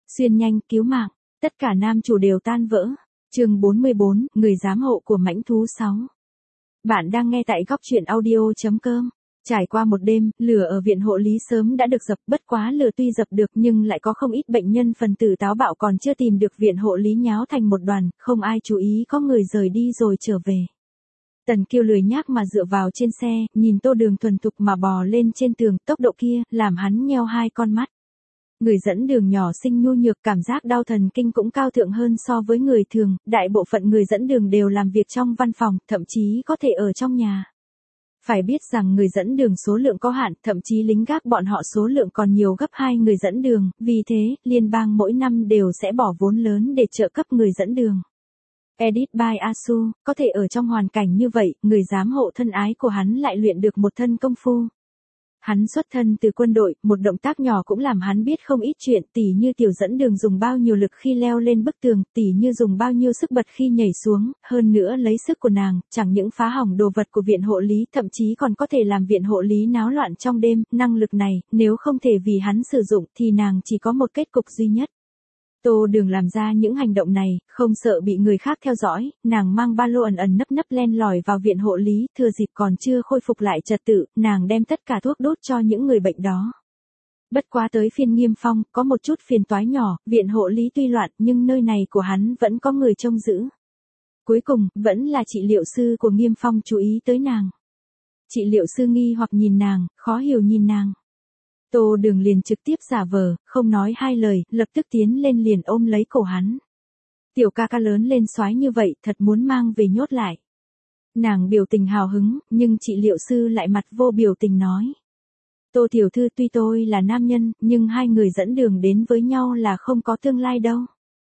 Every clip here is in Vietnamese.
Xuyên nhanh cứu mạng, tất cả nam chủ đều tan vỡ. Chương 44, người giám hộ của mãnh thú 6. Bạn đang nghe tại góc truyện audio.com. Trải qua một đêm, lửa ở viện hộ lý sớm đã được dập, bất quá lửa tuy dập được nhưng lại có không ít bệnh nhân phần tử táo bạo còn chưa tìm được viện hộ lý nháo thành một đoàn, không ai chú ý có người rời đi rồi trở về. Tần Kiêu lười nhác mà dựa vào trên xe, nhìn Tô Đường thuần thục mà bò lên trên tường, tốc độ kia, làm hắn nheo hai con mắt. Người dẫn đường nhỏ xinh nhu nhược, cảm giác đau thần kinh cũng cao thượng hơn so với người thường, đại bộ phận người dẫn đường đều làm việc trong văn phòng, thậm chí có thể ở trong nhà. Phải biết rằng người dẫn đường số lượng có hạn, thậm chí lính gác bọn họ số lượng còn nhiều gấp 2 người dẫn đường, vì thế, liên bang mỗi năm đều sẽ bỏ vốn lớn để trợ cấp người dẫn đường. Edit by Asu, có thể ở trong hoàn cảnh như vậy, người giám hộ thân ái của hắn lại luyện được một thân công phu. Hắn xuất thân từ quân đội, một động tác nhỏ cũng làm hắn biết không ít chuyện, tỉ như tiểu dẫn đường dùng bao nhiêu lực khi leo lên bức tường, tỉ như dùng bao nhiêu sức bật khi nhảy xuống, hơn nữa lấy sức của nàng, chẳng những phá hỏng đồ vật của viện hộ lý, thậm chí còn có thể làm viện hộ lý náo loạn trong đêm, năng lực này, nếu không thể vì hắn sử dụng thì nàng chỉ có một kết cục duy nhất. Tô Đường làm ra những hành động này, không sợ bị người khác theo dõi, nàng mang ba lô ẩn ẩn nấp nấp len lỏi vào viện hộ lý, thừa dịp còn chưa khôi phục lại trật tự, nàng đem tất cả thuốc đốt cho những người bệnh đó. Bất quá tới phiên Nghiêm Phong, có một chút phiền toái nhỏ, viện hộ lý tuy loạn nhưng nơi này của hắn vẫn có người trông giữ. Cuối cùng, vẫn là trị liệu sư của Nghiêm Phong chú ý tới nàng. Trị liệu sư nghi hoặc nhìn nàng, khó hiểu nhìn nàng. Tô Đường liền trực tiếp giả vờ, không nói hai lời, lập tức tiến lên liền ôm lấy cổ hắn. Tiểu ca ca lớn lên soái như vậy, thật muốn mang về nhốt lại. Nàng biểu tình hào hứng, nhưng trị liệu sư lại mặt vô biểu tình nói. Tô tiểu thư, tuy tôi là nam nhân, nhưng hai người dẫn đường đến với nhau là không có tương lai đâu.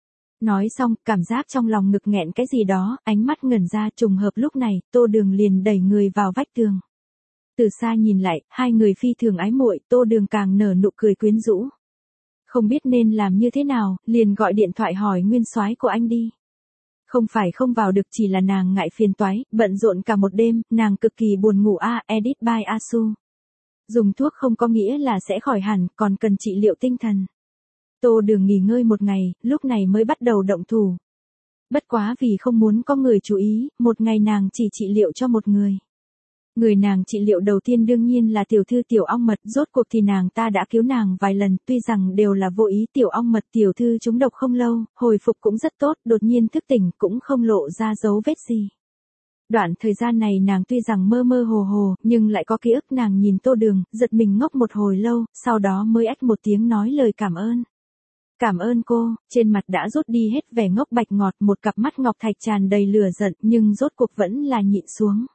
Nói xong, cảm giác trong lòng ngực nghẹn cái gì đó, ánh mắt ngẩn ra, trùng hợp lúc này, Tô Đường liền đẩy người vào vách tường. Từ xa nhìn lại, hai người phi thường ái muội, Tô Đường càng nở nụ cười quyến rũ. Không biết nên làm như thế nào, liền gọi điện thoại hỏi nguyên soái của anh đi. Không phải không vào được, chỉ là nàng ngại phiền toái, bận rộn cả một đêm, nàng cực kỳ buồn ngủ. Edit by Asu. Dùng thuốc không có nghĩa là sẽ khỏi hẳn, còn cần trị liệu tinh thần. Tô Đường nghỉ ngơi một ngày, lúc này mới bắt đầu động thủ. Bất quá vì không muốn có người chú ý, một ngày nàng chỉ trị liệu cho một người. Người nàng trị liệu đầu tiên đương nhiên là tiểu thư Tiểu Ong Mật, rốt cuộc thì nàng ta đã cứu nàng vài lần, tuy rằng đều là vô ý. Tiểu Ong Mật tiểu thư trúng độc không lâu, hồi phục cũng rất tốt, đột nhiên thức tỉnh cũng không lộ ra dấu vết gì. Đoạn thời gian này nàng tuy rằng mơ mơ hồ hồ, nhưng lại có ký ức. Nàng nhìn Tô Đường, giật mình ngốc một hồi lâu, sau đó mới ách một tiếng nói lời cảm ơn. Cảm ơn cô, trên mặt đã rút đi hết vẻ ngốc bạch ngọt, một cặp mắt ngọc thạch tràn đầy lửa giận, nhưng rốt cuộc vẫn là nhịn xuống.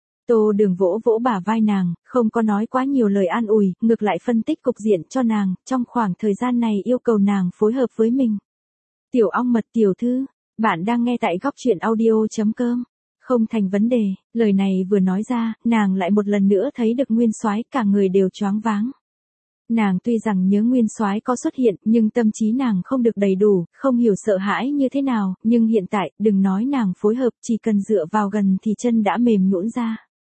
Tô Đường vỗ vỗ bả vai nàng, không có nói quá nhiều lời an ủi, ngược lại phân tích cục diện cho nàng, trong khoảng thời gian này yêu cầu nàng phối hợp với mình. Tiểu Ong Mật tiểu thư, bạn đang nghe tại góc truyện audio.com. Không thành vấn đề, lời này vừa nói ra, nàng lại một lần nữa thấy được nguyên soái, cả người đều choáng váng. Nàng tuy rằng nhớ nguyên soái có xuất hiện, nhưng tâm trí nàng không được đầy đủ, không hiểu sợ hãi như thế nào, nhưng hiện tại, đừng nói nàng phối hợp, chỉ cần dựa vào gần thì chân đã mềm nhũn ra.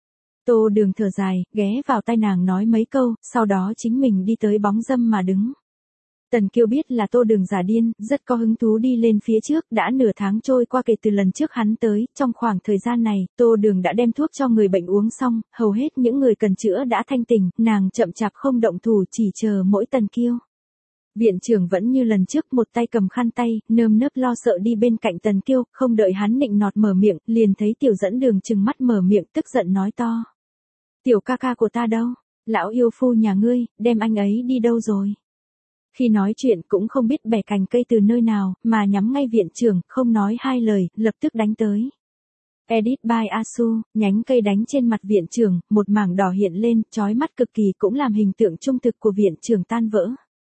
Tô Đường thở dài, ghé vào tai nàng nói mấy câu, sau đó chính mình đi tới bóng râm mà đứng. Tần Kiêu biết là Tô Đường giả điên, rất có hứng thú đi lên phía trước, đã nửa tháng trôi qua kể từ lần trước hắn tới, trong khoảng thời gian này, Tô Đường đã đem thuốc cho người bệnh uống xong, hầu hết những người cần chữa đã thanh tỉnh, nàng chậm chạp không động thủ, chỉ chờ mỗi Tần Kiêu. Viện trưởng vẫn như lần trước, một tay cầm khăn tay, nơm nớp lo sợ đi bên cạnh Tần Kiêu, không đợi hắn nịnh nọt mở miệng, liền thấy tiểu dẫn đường trừng mắt mở miệng, tức giận nói to. Tiểu ca ca của ta đâu? Lão yêu phu nhà ngươi, đem anh ấy đi đâu rồi? Khi nói chuyện cũng không biết bẻ cành cây từ nơi nào, mà nhắm ngay viện trưởng, không nói hai lời, lập tức đánh tới. Edit by Asu, nhánh cây đánh trên mặt viện trưởng, một mảng đỏ hiện lên, chói mắt cực kỳ, cũng làm hình tượng trung thực của viện trưởng tan vỡ.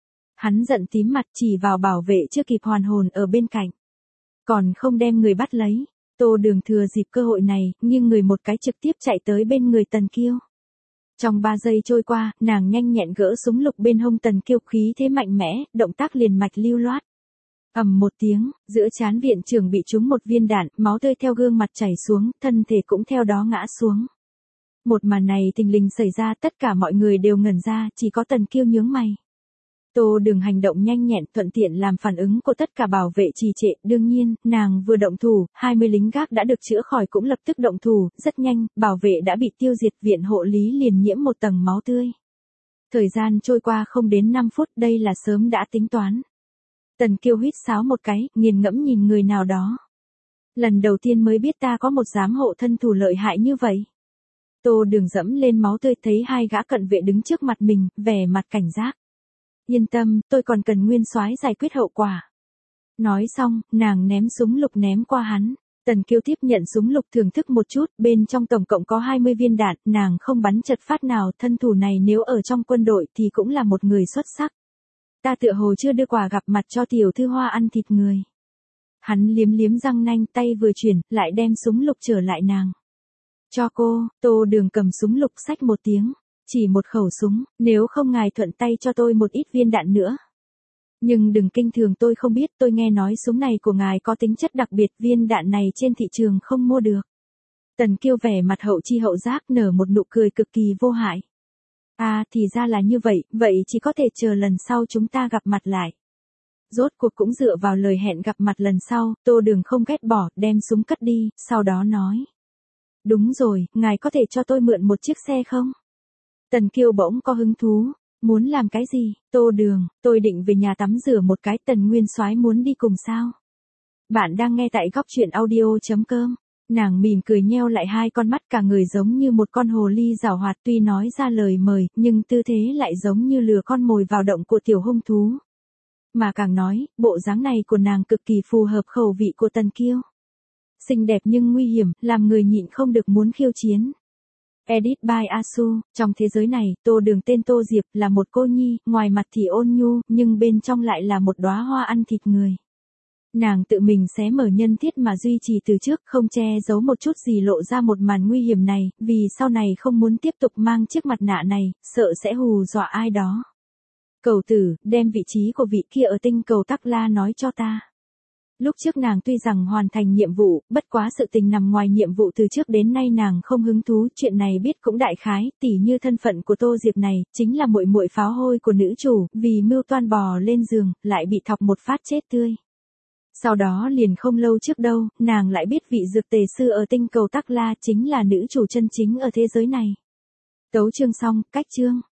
Hắn giận tím mặt, chỉ vào bảo vệ chưa kịp hoàn hồn ở bên cạnh. Còn không đem người bắt lấy. Tô Đường thừa dịp cơ hội này, nghiêng người một cái trực tiếp chạy tới bên người Tần Kiêu. Trong 3 giây trôi qua, nàng nhanh nhẹn gỡ súng lục bên hông Tần Kiêu, khí thế mạnh mẽ, động tác liền mạch lưu loát. Ầm một tiếng, giữa trán viện trưởng bị trúng một viên đạn, máu tươi theo gương mặt chảy xuống, thân thể cũng theo đó ngã xuống. Một màn này thình lình xảy ra, tất cả mọi người đều ngẩn ra, chỉ có Tần Kiêu nhướng mày. Tô Đường hành động nhanh nhẹn thuận tiện làm phản ứng của tất cả bảo vệ trì trệ, đương nhiên, nàng vừa động thủ, 20 lính gác đã được chữa khỏi cũng lập tức động thủ, rất nhanh, bảo vệ đã bị tiêu diệt, viện hộ lý liền nhiễm một tầng máu tươi. Thời gian trôi qua không đến 5 phút, đây là sớm đã tính toán. Tần Kiêu huýt sáo một cái, nghiền ngẫm nhìn người nào đó. Lần đầu tiên mới biết ta có một giám hộ thân thủ lợi hại như vậy. Tô Đường dẫm lên máu tươi thấy hai gã cận vệ đứng trước mặt mình, vẻ mặt cảnh giác. Yên tâm, tôi còn cần Nguyên Soái giải quyết hậu quả. Nói xong, nàng ném súng lục ném qua hắn. Tần Kiêu tiếp nhận súng lục thưởng thức một chút, bên trong tổng cộng có 20 viên đạn, nàng không bắn chật phát nào, thân thủ này nếu ở trong quân đội thì cũng là một người xuất sắc. Ta tựa hồ chưa đưa quà gặp mặt cho tiểu thư Hoa ăn thịt người. Hắn liếm liếm răng nanh, tay vừa chuyển, lại đem súng lục trở lại nàng. Cho cô. Tô Đường cầm súng lục xách một tiếng. Chỉ một khẩu súng, nếu không ngài thuận tay cho tôi một ít viên đạn nữa. Nhưng đừng kinh thường, tôi không biết, tôi nghe nói súng này của ngài có tính chất đặc biệt, viên đạn này trên thị trường không mua được. Tần Kiêu vẻ mặt hậu chi hậu giác, nở một nụ cười cực kỳ vô hại. À thì ra là như vậy, vậy chỉ có thể chờ lần sau chúng ta gặp mặt lại. Rốt cuộc cũng dựa vào lời hẹn gặp mặt lần sau, Tô Đường không ghét bỏ, đem súng cất đi, sau đó nói. Đúng rồi, ngài có thể cho tôi mượn một chiếc xe không? Tần Kiêu bỗng có hứng thú. Muốn làm cái gì? Tô Đường, tôi định về nhà tắm rửa một cái, Tần Nguyên Soái muốn đi cùng sao? Bạn đang nghe tại góc truyện audio.com. Nàng mỉm cười nheo lại hai con mắt, cả người giống như một con hồ ly giảo hoạt, tuy nói ra lời mời, nhưng tư thế lại giống như lừa con mồi vào động của tiểu hung thú. Mà càng nói, bộ dáng này của nàng cực kỳ phù hợp khẩu vị của Tần Kiêu. Xinh đẹp nhưng nguy hiểm, làm người nhịn không được muốn khiêu chiến. Edit by Asu, trong thế giới này, Tô Đường tên Tô Diệp là một cô nhi, ngoài mặt thì ôn nhu, nhưng bên trong lại là một đóa hoa ăn thịt người. Nàng tự mình xé mở nhân thiết mà duy trì từ trước, không che giấu một chút gì, lộ ra một màn nguy hiểm này, vì sau này không muốn tiếp tục mang chiếc mặt nạ này, sợ sẽ hù dọa ai đó. Cầu tử, đem vị trí của vị kia ở tinh cầu Tắc La nói cho ta. Lúc trước nàng tuy rằng hoàn thành nhiệm vụ, bất quá sự tình nằm ngoài nhiệm vụ từ trước đến nay nàng không hứng thú, chuyện này biết cũng đại khái, tỉ như thân phận của Tô Diệp này, chính là muội muội pháo hôi của nữ chủ, vì mưu toan bò lên giường, lại bị thọc một phát chết tươi. Sau đó liền không lâu trước đâu, nàng lại biết vị dược tề sư ở tinh cầu Tắc La chính là nữ chủ chân chính ở thế giới này. Tấu chương xong, cách chương.